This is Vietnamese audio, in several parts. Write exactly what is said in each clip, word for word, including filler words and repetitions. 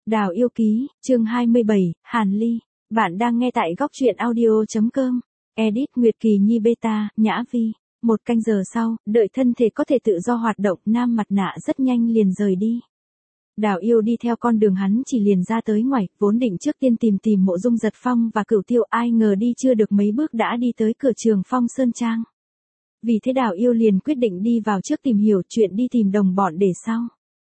Đào yêu ký, chương hai mươi bảy, Hàn Ly. Bạn đang nghe tại góc truyện audio chấm com. Edit Nguyệt Kỳ Nhi Beta, Nhã Vi. Một canh giờ sau, đợi thân thể có thể tự do hoạt động, nam mặt nạ rất nhanh liền rời đi. Đào yêu đi theo con đường hắn chỉ liền ra tới ngoài, vốn định trước tiên tìm tìm Mộ Dung Giật Phong và Cửu Tiêu, ai ngờ đi chưa được mấy bước đã đi tới cửa Trường Phong Sơn Trang. Vì thế Đào yêu liền quyết định đi vào trước tìm hiểu chuyện đi tìm đồng bọn để sau.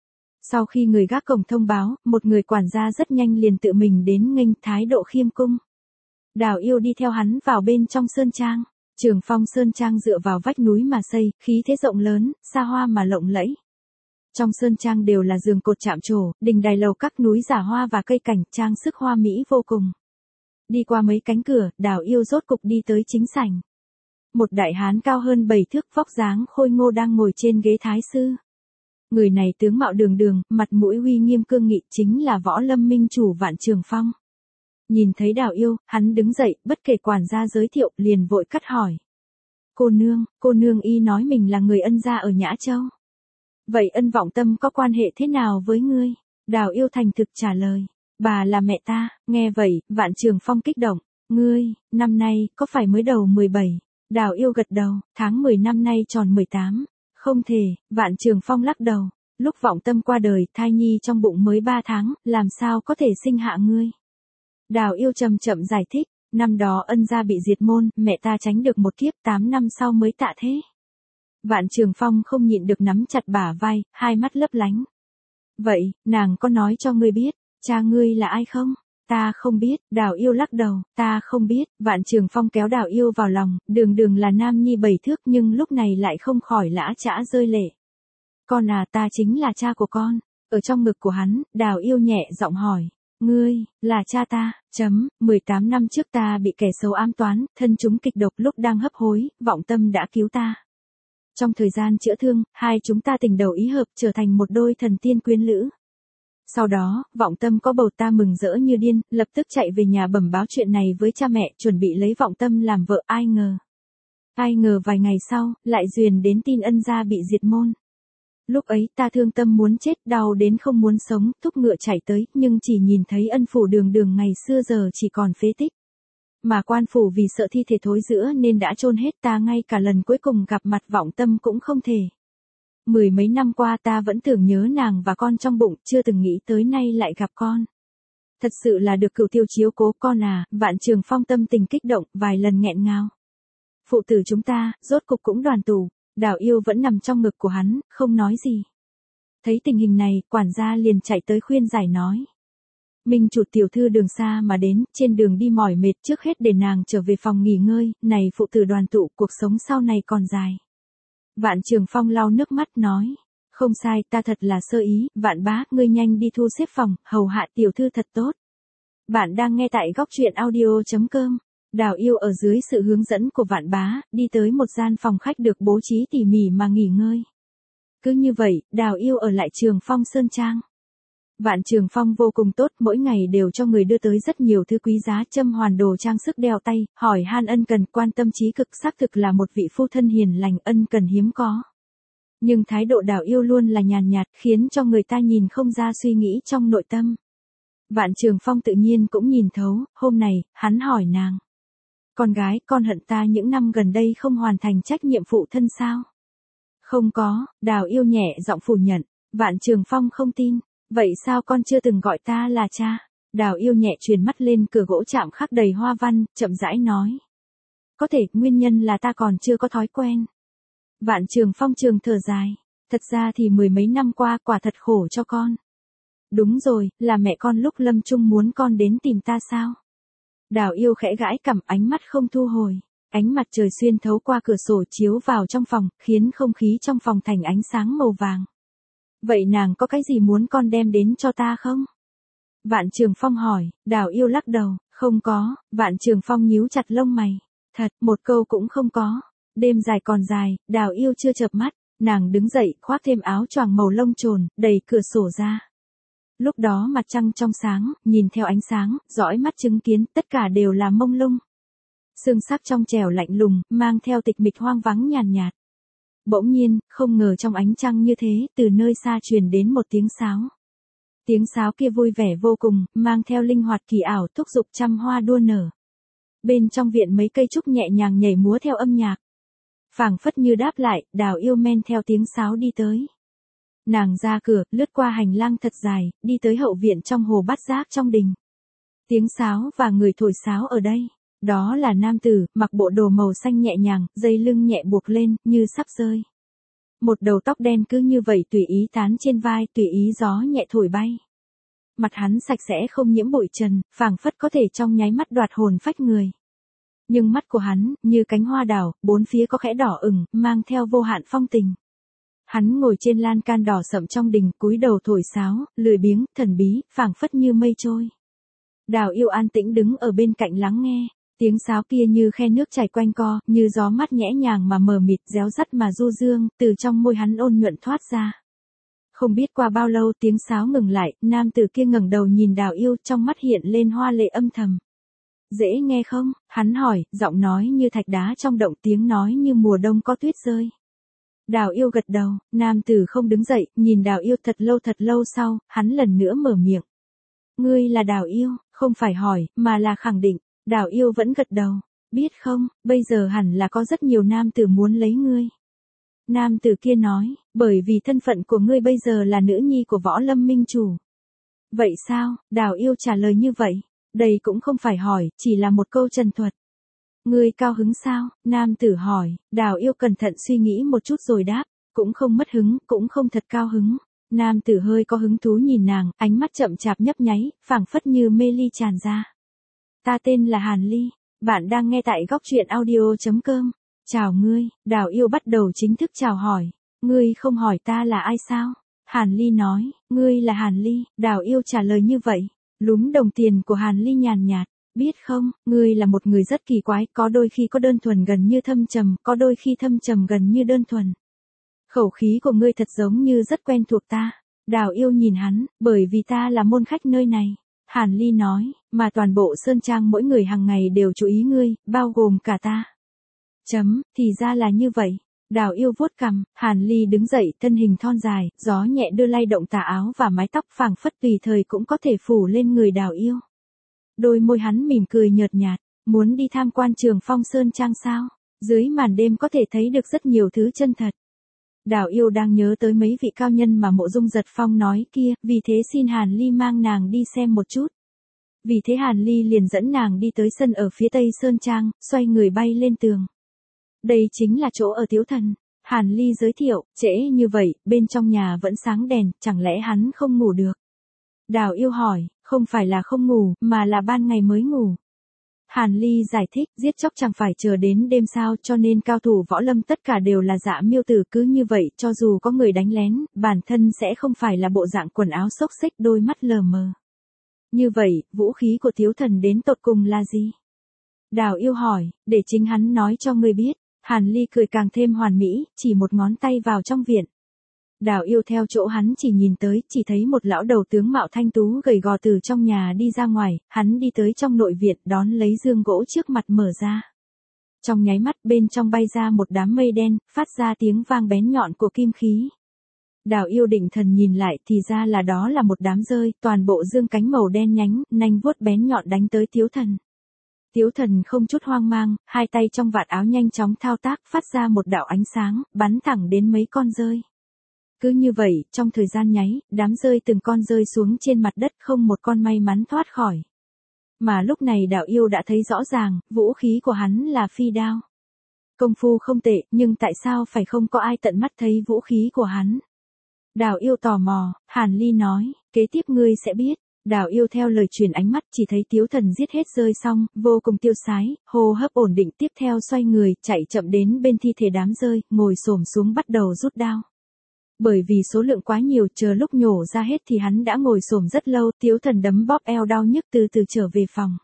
Sau khi người gác cổng thông báo, một người quản gia rất nhanh liền tự mình đến nghênh, thái độ khiêm cung. Đào yêu đi theo hắn vào bên trong sơn trang. Trường Phong Sơn Trang dựa vào vách núi mà xây, khí thế rộng lớn, xa hoa mà lộng lẫy. Trong sơn trang đều là giường cột chạm trổ, đình đài lầu các núi giả hoa và cây cảnh, trang sức hoa mỹ vô cùng. Đi qua mấy cánh cửa, Đào yêu rốt cục đi tới chính sảnh. Một đại hán cao hơn bảy thước, vóc dáng khôi ngô đang ngồi trên ghế thái sư. Người này tướng mạo đường đường, mặt mũi uy nghiêm cương nghị, chính là Võ Lâm minh chủ Vạn Trường Phong. Nhìn thấy Đào yêu, hắn đứng dậy, bất kể quản gia giới thiệu, liền vội cắt hỏi. Cô nương, cô nương y nói mình là người ân gia ở Nhã Châu. Vậy ân vọng tâm có quan hệ thế nào với ngươi? Đào yêu thành thực trả lời. Bà là mẹ ta. Nghe vậy, Vạn Trường Phong kích động. Ngươi, năm nay, có phải mới đầu mười bảy? Đào yêu gật đầu, tháng mười năm nay tròn mười tám. Không thể, Vạn Trường Phong lắc đầu. Lúc vọng tâm qua đời, thai nhi trong bụng mới ba tháng, làm sao có thể sinh hạ ngươi? Đào yêu chậm chậm giải thích, năm đó ân gia bị diệt môn, mẹ ta tránh được một kiếp, tám năm sau mới tạ thế. Vạn Trường Phong không nhịn được nắm chặt bả vai, hai mắt lấp lánh. Vậy, nàng có nói cho ngươi biết, cha ngươi là ai không? Ta không biết, Đào yêu lắc đầu, ta không biết. Vạn Trường Phong kéo Đào yêu vào lòng, đường đường là nam nhi bảy thước nhưng lúc này lại không khỏi lã chã rơi lệ. Con à, ta chính là cha của con. Ở trong ngực của hắn, Đào yêu nhẹ giọng hỏi. Ngươi, là cha ta, chấm, mười tám năm trước ta bị kẻ xấu ám toán, thân chúng kịch độc, lúc đang hấp hối, vọng tâm đã cứu ta. Trong thời gian chữa thương, hai chúng ta tình đầu ý hợp, trở thành một đôi thần tiên quyến lữ. Sau đó, vọng tâm có bầu, ta mừng rỡ như điên, lập tức chạy về nhà bẩm báo chuyện này với cha mẹ, chuẩn bị lấy vọng tâm làm vợ, ai ngờ. Ai ngờ vài ngày sau, lại duyên đến tin ân gia bị diệt môn. Lúc ấy ta thương tâm muốn chết, đau đến không muốn sống, thúc ngựa chạy tới, nhưng chỉ nhìn thấy ân phủ đường đường ngày xưa giờ chỉ còn phế tích. Mà quan phủ vì sợ thi thể thối rữa nên đã chôn hết, ta ngay cả lần cuối cùng gặp mặt vọng tâm cũng không thể. Mười mấy năm qua ta vẫn tưởng nhớ nàng và con trong bụng, chưa từng nghĩ tới nay lại gặp con. Thật sự là được Cửu Tiêu chiếu cố con à. Vạn Trường Phong tâm tình kích động, vài lần nghẹn ngào. Phụ tử chúng ta, rốt cục cũng đoàn tụ. Đào yêu vẫn nằm trong ngực của hắn, không nói gì. Thấy tình hình này, quản gia liền chạy tới khuyên giải nói. Minh chủ tiểu thư đường xa mà đến, trên đường đi mỏi mệt, trước hết để nàng trở về phòng nghỉ ngơi, này phụ tử đoàn tụ, cuộc sống sau này còn dài. Vạn Trường Phong lau nước mắt nói. Không sai, ta thật là sơ ý, Vạn bá, ngươi nhanh đi thu xếp phòng, hầu hạ tiểu thư thật tốt. Bạn đang nghe tại góc truyện audio chấm com. Đào yêu ở dưới sự hướng dẫn của Vạn bá, đi tới một gian phòng khách được bố trí tỉ mỉ mà nghỉ ngơi. Cứ như vậy, Đào yêu ở lại Trường Phong Sơn Trang. Vạn Trường Phong vô cùng tốt, mỗi ngày đều cho người đưa tới rất nhiều thứ quý giá, châm hoàn đồ trang sức đeo tay, hỏi han ân cần, quan tâm trí cực, xác thực là một vị phu thân hiền lành, ân cần hiếm có. Nhưng thái độ Đào yêu luôn là nhàn nhạt, khiến cho người ta nhìn không ra suy nghĩ trong nội tâm. Vạn Trường Phong tự nhiên cũng nhìn thấu, hôm này, hắn hỏi nàng. Con gái, con hận ta những năm gần đây không hoàn thành trách nhiệm phụ thân sao? Không có, Đào yêu nhẹ giọng phủ nhận. Vạn Trường Phong không tin. Vậy sao con chưa từng gọi ta là cha? Đào yêu nhẹ truyền mắt lên cửa gỗ chạm khắc đầy hoa văn, chậm rãi nói. Có thể, nguyên nhân là ta còn chưa có thói quen. Vạn Trường Phong trường thở dài. Thật ra thì mười mấy năm qua quả thật khổ cho con. Đúng rồi, là mẹ con lúc lâm chung muốn con đến tìm ta sao? Đào yêu khẽ gãi cằm, ánh mắt không thu hồi. Ánh mặt trời xuyên thấu qua cửa sổ chiếu vào trong phòng, khiến không khí trong phòng thành ánh sáng màu vàng. Vậy nàng có cái gì muốn con đem đến cho ta không? Vạn Trường Phong hỏi. Đào yêu lắc đầu. Không có. Vạn Trường Phong nhíu chặt lông mày. Thật, một câu cũng không có. Đêm dài còn dài, Đào yêu chưa chợp mắt. Nàng đứng dậy, khoác thêm áo choàng màu lông trồn, đẩy cửa sổ ra. Lúc đó mặt trăng trong sáng, nhìn theo ánh sáng, dõi mắt chứng kiến, tất cả đều là mông lung. Sương sắc trong trẻo lạnh lùng, mang theo tịch mịch hoang vắng nhàn nhạt. Bỗng nhiên, không ngờ trong ánh trăng như thế, từ nơi xa truyền đến một tiếng sáo. Tiếng sáo kia vui vẻ vô cùng, mang theo linh hoạt kỳ ảo thúc giục trăm hoa đua nở. Bên trong viện mấy cây trúc nhẹ nhàng nhảy múa theo âm nhạc. Phảng phất như đáp lại, Đào Yêu men theo tiếng sáo đi tới. Nàng ra cửa, lướt qua hành lang thật dài, đi tới hậu viện trong hồ bát giác trong đình. Tiếng sáo và người thổi sáo ở đây. Đó là nam tử, mặc bộ đồ màu xanh nhẹ nhàng, dây lưng nhẹ buộc lên, như sắp rơi. Một đầu tóc đen cứ như vậy tùy ý tán trên vai, tùy ý gió nhẹ thổi bay. Mặt hắn sạch sẽ không nhiễm bụi trần, phảng phất có thể trong nháy mắt đoạt hồn phách người. Nhưng mắt của hắn, như cánh hoa đào, bốn phía có khẽ đỏ ửng, mang theo vô hạn phong tình. Hắn ngồi trên lan can đỏ sậm trong đình, cúi đầu thổi sáo, lười biếng, thần bí, phảng phất như mây trôi. Đào Yêu an tĩnh đứng ở bên cạnh lắng nghe, tiếng sáo kia như khe nước chảy quanh co, như gió mát nhẹ nhàng mà mờ mịt, réo rắt mà du dương, từ trong môi hắn ôn nhuận thoát ra. Không biết qua bao lâu tiếng sáo ngừng lại, nam tử kia ngẩng đầu nhìn Đào Yêu, trong mắt hiện lên hoa lệ âm thầm. Dễ nghe không? Hắn hỏi, giọng nói như thạch đá trong động, tiếng nói như mùa đông có tuyết rơi. Đào Yêu gật đầu, nam tử không đứng dậy, nhìn Đào Yêu thật lâu thật lâu sau, hắn lần nữa mở miệng. Ngươi là Đào Yêu, không phải hỏi, mà là khẳng định. Đào Yêu vẫn gật đầu, biết không, bây giờ hẳn là có rất nhiều nam tử muốn lấy ngươi. Nam tử kia nói, bởi vì thân phận của ngươi bây giờ là nữ nhi của Võ Lâm Minh Chủ. Vậy sao? Đào Yêu trả lời như vậy. Đây cũng không phải hỏi, chỉ là một câu trần thuật. Ngươi cao hứng sao? Nam tử hỏi, Đào Yêu cẩn thận suy nghĩ một chút rồi đáp, cũng không mất hứng, cũng không thật cao hứng. Nam tử hơi có hứng thú nhìn nàng, ánh mắt chậm chạp nhấp nháy, phảng phất như mê ly tràn ra. Ta tên là Hàn Ly, bạn đang nghe tại góc truyện audio chấm com. Chào ngươi, Đào Yêu bắt đầu chính thức chào hỏi. Ngươi không hỏi ta là ai sao? Hàn Ly nói, ngươi là Hàn Ly, Đào Yêu trả lời như vậy. Lúm đồng tiền của Hàn Ly nhàn nhạt, biết không, ngươi là một người rất kỳ quái, có đôi khi có đơn thuần gần như thâm trầm, có đôi khi thâm trầm gần như đơn thuần. Khẩu khí của ngươi thật giống như rất quen thuộc ta. Đào Yêu nhìn hắn, bởi vì ta là môn khách nơi này. Hàn Ly nói, mà toàn bộ Sơn Trang mỗi người hàng ngày đều chú ý ngươi, bao gồm cả ta. Chấm, thì ra là như vậy. Đào Yêu vuốt cằm, Hàn Ly đứng dậy, thân hình thon dài, gió nhẹ đưa lay động tà áo và mái tóc phảng phất tùy thời cũng có thể phủ lên người Đào Yêu. Đôi môi hắn mỉm cười nhợt nhạt, muốn đi tham quan Trường Phong Sơn Trang sao? Dưới màn đêm có thể thấy được rất nhiều thứ chân thật. Đào Yêu đang nhớ tới mấy vị cao nhân mà Mộ Dung Giật Phong nói kia, vì thế xin Hàn Ly mang nàng đi xem một chút. Vì thế Hàn Ly liền dẫn nàng đi tới sân ở phía tây Sơn Trang, xoay người bay lên tường. Đây chính là chỗ ở Tiếu Thần. Hàn Ly giới thiệu, trễ như vậy, bên trong nhà vẫn sáng đèn, chẳng lẽ hắn không ngủ được? Đào Yêu hỏi, không phải là không ngủ, mà là ban ngày mới ngủ. Hàn Ly giải thích, giết chóc chẳng phải chờ đến đêm sao, cho nên cao thủ võ lâm tất cả đều là Dạ Miêu Tử, cứ như vậy, cho dù có người đánh lén, bản thân sẽ không phải là bộ dạng quần áo xốc xếch, đôi mắt lờ mờ. Như vậy, vũ khí của Tiếu Thần đến tột cùng là gì? Đào Yêu hỏi, để chính hắn nói cho người biết. Hàn Ly cười càng thêm hoàn mỹ, chỉ một ngón tay vào trong viện. Đào Yêu theo chỗ hắn chỉ nhìn tới, chỉ thấy một lão đầu tướng mạo thanh tú gầy gò từ trong nhà đi ra ngoài, hắn đi tới trong nội viện, đón lấy giường gỗ trước mặt mở ra. Trong nháy mắt bên trong bay ra một đám mây đen, phát ra tiếng vang bén nhọn của kim khí. Đào Yêu định thần nhìn lại thì ra là đó là một đám rơi, toàn bộ dương cánh màu đen nhánh, nanh vuốt bén nhọn đánh tới Tiếu Thần. Tiếu Thần không chút hoang mang, hai tay trong vạt áo nhanh chóng thao tác, phát ra một đạo ánh sáng, bắn thẳng đến mấy con rơi. Cứ như vậy, trong thời gian nháy, đám rơi từng con rơi xuống trên mặt đất, không một con may mắn thoát khỏi. Mà lúc này Đào Yêu đã thấy rõ ràng, vũ khí của hắn là phi đao. Công phu không tệ, nhưng tại sao phải không có ai tận mắt thấy vũ khí của hắn? Đào Yêu tò mò, Hàn Ly nói, kế tiếp ngươi sẽ biết. Đào Yêu theo lời truyền ánh mắt, chỉ thấy Tiếu Thần giết hết rơi xong, vô cùng tiêu sái, hô hấp ổn định, tiếp theo xoay người, chạy chậm đến bên thi thể đám rơi, ngồi xổm xuống bắt đầu rút đao. Bởi vì số lượng quá nhiều, chờ lúc nhổ ra hết thì hắn đã ngồi xổm rất lâu, Tiếu Thần đấm bóp eo đau nhức từ từ trở về phòng.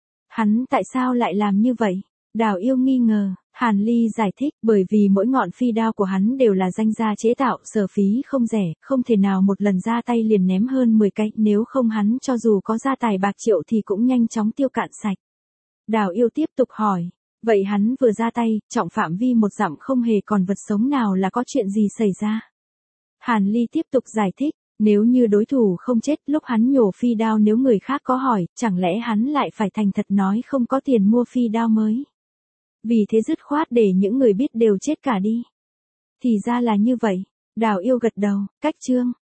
Hắn tại sao lại làm như vậy? Đào Yêu nghi ngờ. Hàn Ly giải thích, bởi vì mỗi ngọn phi đao của hắn đều là danh gia chế tạo, sở phí không rẻ, không thể nào một lần ra tay liền ném hơn mười cái, nếu không hắn cho dù có gia tài bạc triệu thì cũng nhanh chóng tiêu cạn sạch. Đào Yêu tiếp tục hỏi, vậy hắn vừa ra tay, trọng phạm vi một dặm không hề còn vật sống nào là có chuyện gì xảy ra? Hàn Ly tiếp tục giải thích, Nếu như đối thủ không chết lúc hắn nhổ phi đao, nếu người khác có hỏi, chẳng lẽ hắn lại phải thành thật nói không có tiền mua phi đao mới. Vì thế dứt khoát để những người biết đều chết cả đi. Thì ra là như vậy. Đào Yêu gật đầu, cách chương.